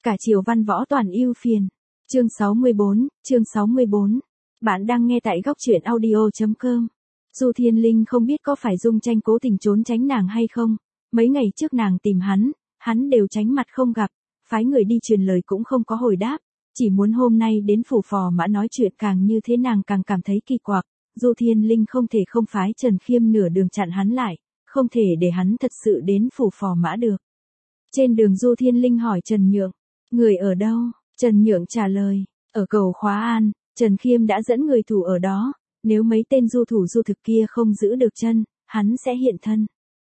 Cả triều văn võ toàn ưu phiền. Chương 64. Bạn đang nghe tại góc truyện audio.com. Du Thiên Linh không biết có phải Dung Tranh cố tình trốn tránh nàng hay không. Mấy ngày trước nàng tìm hắn đều tránh mặt không gặp, phái người đi truyền lời cũng không có hồi đáp. Chỉ muốn hôm nay đến phủ Phò Mã nói chuyện càng như thế nàng càng cảm thấy kỳ quặc. Du Thiên Linh không thể không phái Trần Khiêm nửa đường chặn hắn lại, không thể để hắn thật sự đến phủ Phò Mã được. Trên đường Du Thiên Linh hỏi Trần Nhượng, người ở đâu? Trần Nhượng trả lời, ở cầu Khóa An, Trần Khiêm đã dẫn người thủ ở đó, nếu mấy tên du thủ du thực kia không giữ được chân, hắn sẽ hiện thân.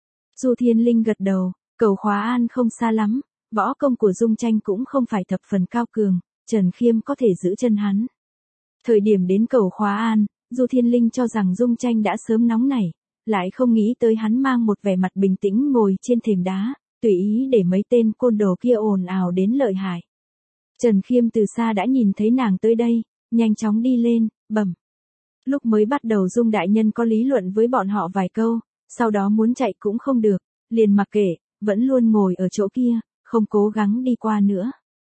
Du Thiên Linh gật đầu, cầu Khóa An không xa lắm, võ công của Dung Tranh cũng không phải thập phần cao cường, Trần Khiêm có thể giữ chân hắn. Thời điểm đến cầu Khóa An, Du Thiên Linh cho rằng Dung Tranh đã sớm nóng nảy, lại không nghĩ tới hắn mang một vẻ mặt bình tĩnh ngồi trên thềm đá, tùy ý để mấy tên côn đồ kia ồn ào đến lợi hại. Trần Khiêm từ xa đã nhìn thấy nàng tới đây, nhanh chóng đi lên, bẩm. Lúc mới bắt đầu Dung đại nhân có lý luận với bọn họ vài câu, sau đó muốn chạy cũng không được, liền mặc kệ, vẫn luôn ngồi ở chỗ kia, không cố gắng đi qua nữa.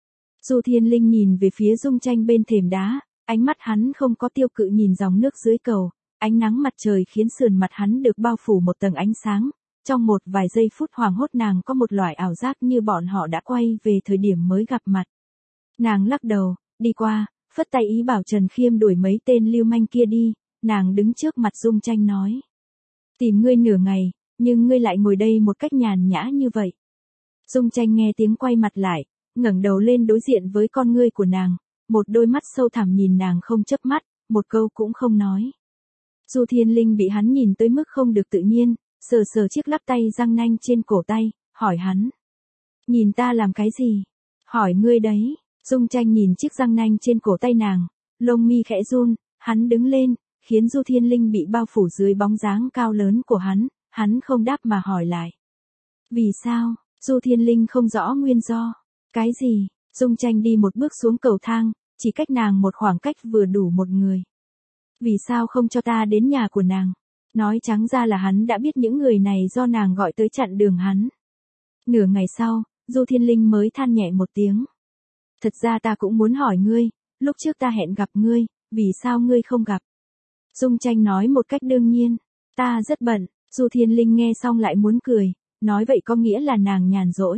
Du Thiên Linh nhìn về phía Dung Tranh bên thềm đá, ánh mắt hắn không có tiêu cự nhìn dòng nước dưới cầu, ánh nắng mặt trời khiến sườn mặt hắn được bao phủ một tầng ánh sáng. Trong một vài giây phút hoảng hốt nàng có một loại ảo giác như bọn họ đã quay về thời điểm mới gặp mặt. Nàng lắc đầu, đi qua, phất tay ý bảo Trần Khiêm đuổi mấy tên lưu manh kia đi, nàng đứng trước mặt Dung Tranh nói. Tìm ngươi nửa ngày, nhưng ngươi lại ngồi đây một cách nhàn nhã như vậy. Dung Tranh nghe tiếng quay mặt lại, ngẩng đầu lên đối diện với con ngươi của nàng, một đôi mắt sâu thẳm nhìn nàng không chớp mắt, một câu cũng không nói. Du Thiên Linh bị hắn nhìn tới mức không được tự nhiên, sờ sờ chiếc lắc tay răng nanh trên cổ tay, hỏi hắn. Nhìn ta làm cái gì? Hỏi ngươi đấy. Dung Tranh nhìn chiếc răng nanh trên cổ tay nàng, lông mi khẽ run, hắn đứng lên, khiến Du Thiên Linh bị bao phủ dưới bóng dáng cao lớn của hắn không đáp mà hỏi lại. Vì sao? Du Thiên Linh không rõ nguyên do. Cái gì? Dung Tranh đi một bước xuống cầu thang, chỉ cách nàng một khoảng cách vừa đủ một người. Vì sao không cho ta đến nhà của nàng? Nói trắng ra là hắn đã biết những người này do nàng gọi tới chặn đường hắn. Nửa ngày sau, Du Thiên Linh mới than nhẹ một tiếng. Thật ra ta cũng muốn hỏi ngươi, lúc trước ta hẹn gặp ngươi, vì sao ngươi không gặp? Dung Tranh nói một cách đương nhiên, ta rất bận. Du Thiên Linh nghe xong lại muốn cười, nói vậy có nghĩa là nàng nhàn rỗi.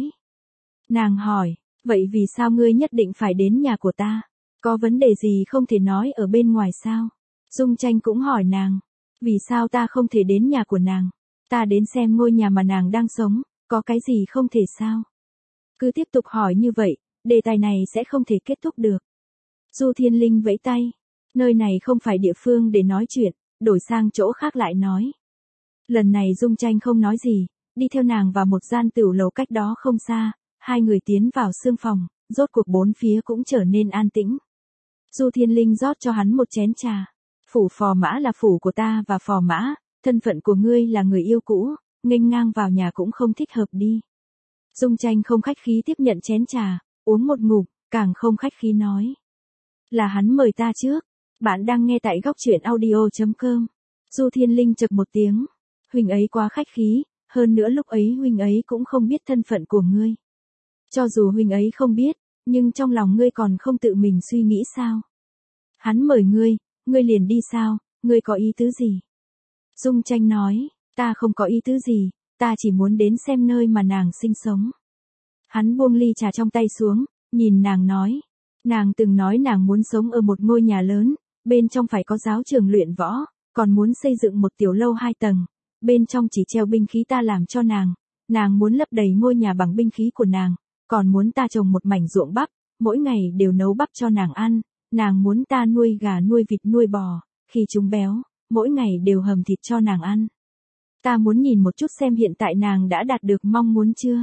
Nàng hỏi, vậy vì sao ngươi nhất định phải đến nhà của ta? Có vấn đề gì không thể nói ở bên ngoài sao? Dung Tranh cũng hỏi nàng, vì sao ta không thể đến nhà của nàng? Ta đến xem ngôi nhà mà nàng đang sống, có cái gì không thể sao? Cứ tiếp tục hỏi như vậy, đề tài này sẽ không thể kết thúc được. Du Thiên Linh vẫy tay, nơi này không phải địa phương để nói chuyện, đổi sang chỗ khác lại nói. Lần này Dung Tranh không nói gì, đi theo nàng vào một gian tửu lầu cách đó không xa, hai người tiến vào sương phòng, rốt cuộc bốn phía cũng trở nên an tĩnh. Du Thiên Linh rót cho hắn một chén trà. Phủ Phò Mã là phủ của ta và Phò Mã, thân phận của ngươi là người yêu cũ, nghênh ngang vào nhà cũng không thích hợp đi. Dung Tranh không khách khí tiếp nhận chén trà, uống một ngụm, càng không khách khí nói. Là hắn mời ta trước, bạn đang nghe tại góc truyện audio.com. Du Thiên Linh chực một tiếng, huynh ấy quá khách khí, hơn nữa lúc ấy huynh ấy cũng không biết thân phận của ngươi. Cho dù huynh ấy không biết, nhưng trong lòng ngươi còn không tự mình suy nghĩ sao? Hắn mời ngươi liền đi sao, ngươi có ý tứ gì? Dung Tranh nói, ta không có ý tứ gì, ta chỉ muốn đến xem nơi mà nàng sinh sống. Hắn buông ly trà trong tay xuống, nhìn nàng nói. Nàng từng nói nàng muốn sống ở một ngôi nhà lớn, bên trong phải có giáo trường luyện võ, còn muốn xây dựng một tiểu lâu 2 tầng, bên trong chỉ treo binh khí ta làm cho nàng muốn lấp đầy ngôi nhà bằng binh khí của nàng, còn muốn ta trồng một mảnh ruộng bắp, mỗi ngày đều nấu bắp cho nàng ăn, nàng muốn ta nuôi gà nuôi vịt nuôi bò, khi chúng béo, mỗi ngày đều hầm thịt cho nàng ăn. Ta muốn nhìn một chút xem hiện tại nàng đã đạt được mong muốn chưa.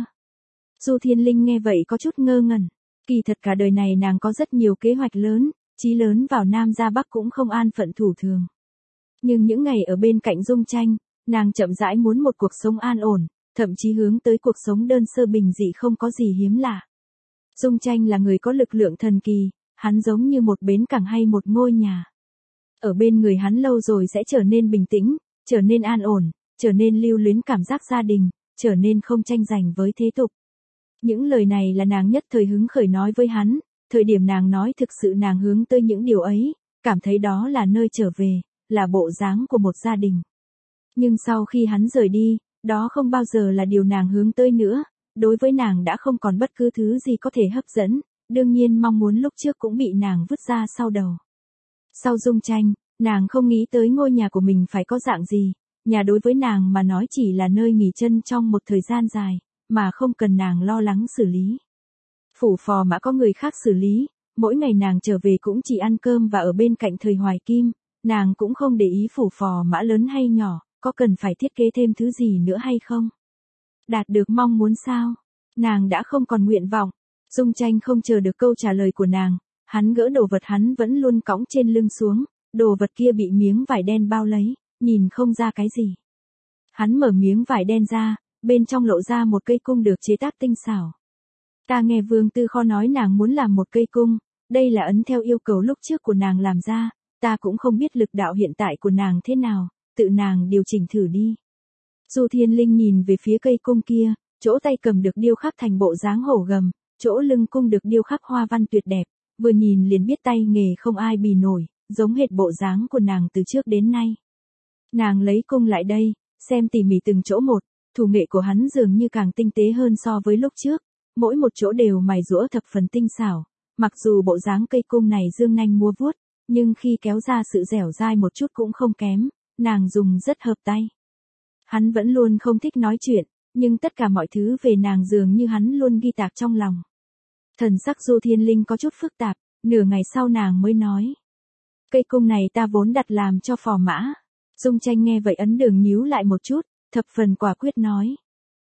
Du Thiên Linh nghe vậy có chút ngơ ngẩn, kỳ thật cả đời này nàng có rất nhiều kế hoạch lớn, chí lớn vào Nam ra Bắc cũng không an phận thủ thường. Nhưng những ngày ở bên cạnh Dung Tranh, nàng chậm rãi muốn một cuộc sống an ổn, thậm chí hướng tới cuộc sống đơn sơ bình dị không có gì hiếm lạ. Dung Tranh là người có lực lượng thần kỳ, hắn giống như một bến cảng hay một ngôi nhà. Ở bên người hắn lâu rồi sẽ trở nên bình tĩnh, trở nên an ổn, trở nên lưu luyến cảm giác gia đình, trở nên không tranh giành với thế tục. Những lời này là nàng nhất thời hứng khởi nói với hắn, thời điểm nàng nói thực sự nàng hướng tới những điều ấy, cảm thấy đó là nơi trở về, là bộ dáng của một gia đình. Nhưng sau khi hắn rời đi, đó không bao giờ là điều nàng hướng tới nữa, đối với nàng đã không còn bất cứ thứ gì có thể hấp dẫn, đương nhiên mong muốn lúc trước cũng bị nàng vứt ra sau đầu. Sau Dung Tranh, nàng không nghĩ tới ngôi nhà của mình phải có dạng gì, nhà đối với nàng mà nói chỉ là nơi nghỉ chân trong một thời gian dài, mà không cần nàng lo lắng xử lý. Phủ Phò Mã có người khác xử lý, mỗi ngày nàng trở về cũng chỉ ăn cơm và ở bên cạnh Thời Hoài Kim, nàng cũng không để ý Phủ Phò Mã lớn hay nhỏ, có cần phải thiết kế thêm thứ gì nữa hay không. Đạt được mong muốn sao? Nàng đã không còn nguyện vọng. Dung Tranh không chờ được câu trả lời của nàng, hắn gỡ đồ vật hắn vẫn luôn cõng trên lưng xuống, đồ vật kia bị miếng vải đen bao lấy, nhìn không ra cái gì. Hắn mở miếng vải đen ra, bên trong lộ ra một cây cung được chế tác tinh xảo. Ta nghe Vương Tư Kho nói nàng muốn làm một cây cung, đây là ấn theo yêu cầu lúc trước của nàng làm ra, ta cũng không biết lực đạo hiện tại của nàng thế nào, tự nàng điều chỉnh thử đi. Du Thiên Linh nhìn về phía cây cung kia, chỗ tay cầm được điêu khắc thành bộ dáng hổ gầm, chỗ lưng cung được điêu khắc hoa văn tuyệt đẹp, vừa nhìn liền biết tay nghề không ai bì nổi, giống hệt bộ dáng của nàng từ trước đến nay. Nàng lấy cung lại đây, xem tỉ mỉ từng chỗ một, thủ nghệ của hắn dường như càng tinh tế hơn so với lúc trước, mỗi một chỗ đều mài giũa thập phần tinh xảo, mặc dù bộ dáng cây cung này dương nanh múa vuốt, nhưng khi kéo ra sự dẻo dai một chút cũng không kém, nàng dùng rất hợp tay. Hắn vẫn luôn không thích nói chuyện, nhưng tất cả mọi thứ về nàng dường như hắn luôn ghi tạc trong lòng. Thần sắc Du Thiên Linh có chút phức tạp, nửa ngày sau nàng mới nói. Cây cung này ta vốn đặt làm cho Phò Mã. Dung Tranh nghe vậy ấn đường nhíu lại một chút, thập phần quả quyết nói.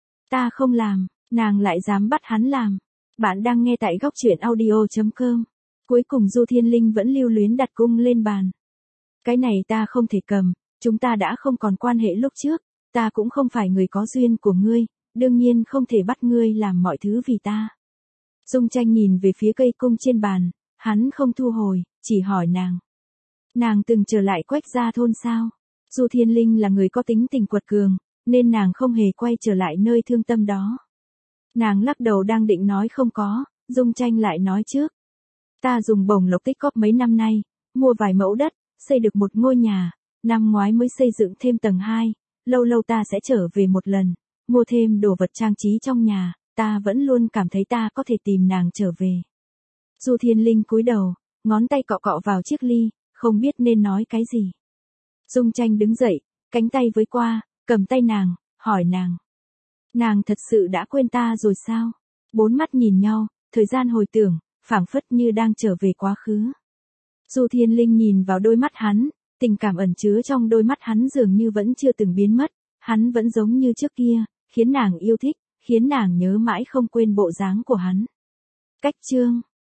Ta không làm, nàng lại dám bắt hắn làm. Bạn đang nghe tại góc truyện audio.com. Cuối cùng Du Thiên Linh vẫn lưu luyến đặt cung lên bàn. Cái này ta không thể cầm, chúng ta đã không còn quan hệ lúc trước, ta cũng không phải người có duyên của ngươi, đương nhiên không thể bắt ngươi làm mọi thứ vì ta. Dung Tranh nhìn về phía cây cung trên bàn, hắn không thu hồi, chỉ hỏi nàng. Nàng từng trở lại Quách Gia thôn sao? Du Thiên Linh là người có tính tình quật cường, nên nàng không hề quay trở lại nơi thương tâm đó. Nàng lắc đầu đang định nói không có, Dung Tranh lại nói trước. Ta dùng bổng lộc tích cóp mấy năm nay, mua vài mẫu đất, xây được một ngôi nhà, năm ngoái mới xây dựng thêm tầng 2, lâu lâu ta sẽ trở về một lần, mua thêm đồ vật trang trí trong nhà, ta vẫn luôn cảm thấy ta có thể tìm nàng trở về. Du Thiên Linh cúi đầu, ngón tay cọ cọ vào chiếc ly, không biết nên nói cái gì. Dung Tranh đứng dậy, cánh tay với qua, cầm tay nàng, hỏi nàng. Nàng thật sự đã quên ta rồi sao? Bốn mắt nhìn nhau, thời gian hồi tưởng, phảng phất như đang trở về quá khứ. Du Thiên Linh nhìn vào đôi mắt hắn, tình cảm ẩn chứa trong đôi mắt hắn dường như vẫn chưa từng biến mất, hắn vẫn giống như trước kia, khiến nàng yêu thích, khiến nàng nhớ mãi không quên bộ dáng của hắn. Cách chương